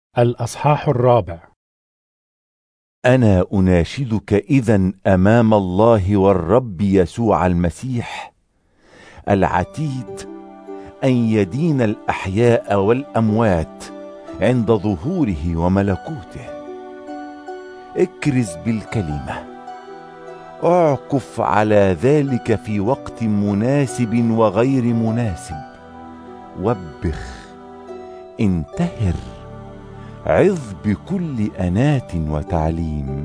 الأصحاح الرابع. أنا أناشدك إذن أمام الله والرب يسوع المسيح العتيد أن يدين الأحياء والأموات عند ظهوره وملكوته. اكرز بالكلمة، اعكف على ذلك في وقت مناسب وغير مناسب، وبخ، انتهر، عظ بكل أنات وتعليم،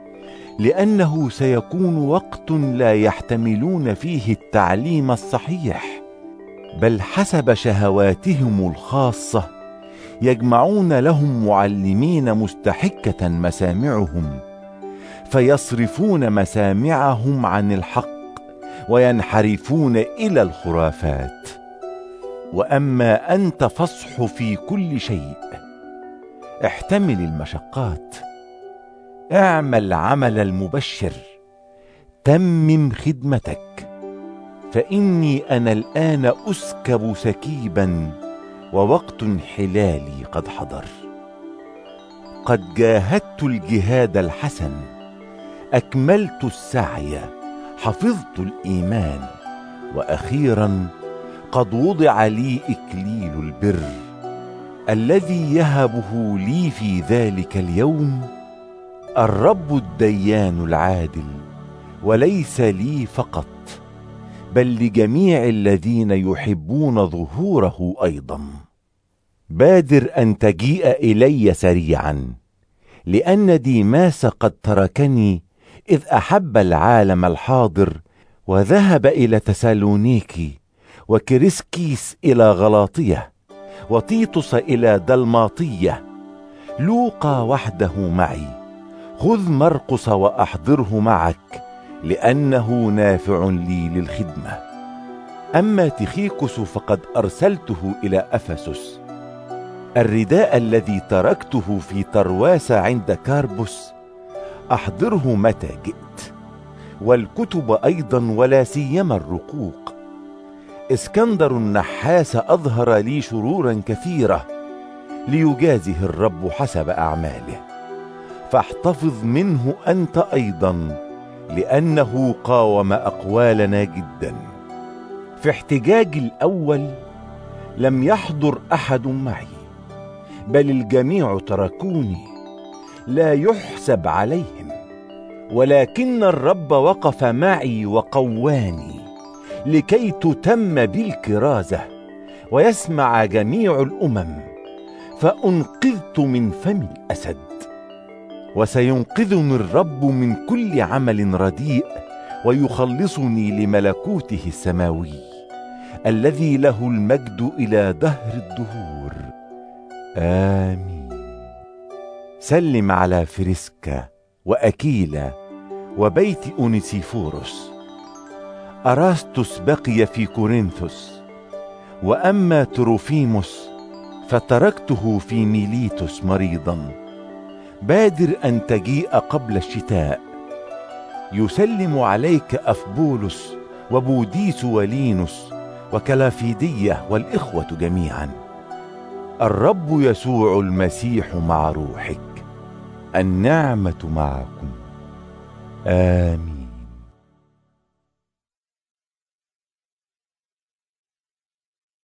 لأنه سيكون وقت لا يحتملون فيه التعليم الصحيح، بل حسب شهواتهم الخاصة يجمعون لهم معلمين مستحكة مسامعهم، فيصرفون مسامعهم عن الحق وينحرفون إلى الخرافات. وأما أنت فاصح في كل شيء، احتمل المشقات، اعمل عمل المبشر، تمم خدمتك، فإني أنا الآن أسكب سكيبا ووقت انحلالي قد حضر. قد جاهدت الجهاد الحسن، أكملت السعي، حفظت الإيمان، وأخيرا قد وضع لي إكليل البر الذي يهبه لي في ذلك اليوم الرب الديان العادل، وليس لي فقط بل لجميع الذين يحبون ظهوره أيضا. بادر أن تجيء إلي سريعا، لأن ديماس قد تركني إذ أحب العالم الحاضر وذهب إلى تسالونيكي، وكريسكيس إلى غلاطية، وتيتوس إلى دلماطية. لوقا وحده معي، خذ مرقس وأحضره معك، لأنه نافع لي للخدمة. أما تيخيكوس فقد أرسلته إلى أفسس. الرداء الذي تركته في ترواس عند كاربوس أحضره متى جئت، والكتب أيضا ولا سيما الرقوق. اسكندر النحاس أظهر لي شرورا كثيرة، ليجازه الرب حسب أعماله، فاحتفظ منه أنت أيضا، لأنه قاوم أقوالنا جدا. في احتجاج الأول لم يحضر أحد معي، بل الجميع تركوني، لا يحسب عليهم، ولكن الرب وقف معي وقواني، لكي تتم بالكرازة ويسمع جميع الأمم، فأنقذت من فم الأسد. وسينقذني الرب من كل عمل رديء، ويخلصني لملكوته السماوي، الذي له المجد إلى دهر الدهور. آمين. سلم على فريسكا وأكيلا وبيت أونيسيفوروس. أراستوس بقي في كورنثوس، وأما تروفيموس فتركته في ميليتوس مريضا. بادر أن تجيء قبل الشتاء. يسلم عليك أفبولس وبوديس ولينوس وكلافيدية والإخوة جميعا. الرب يسوع المسيح مع روحك. النعمة معكم. آمين.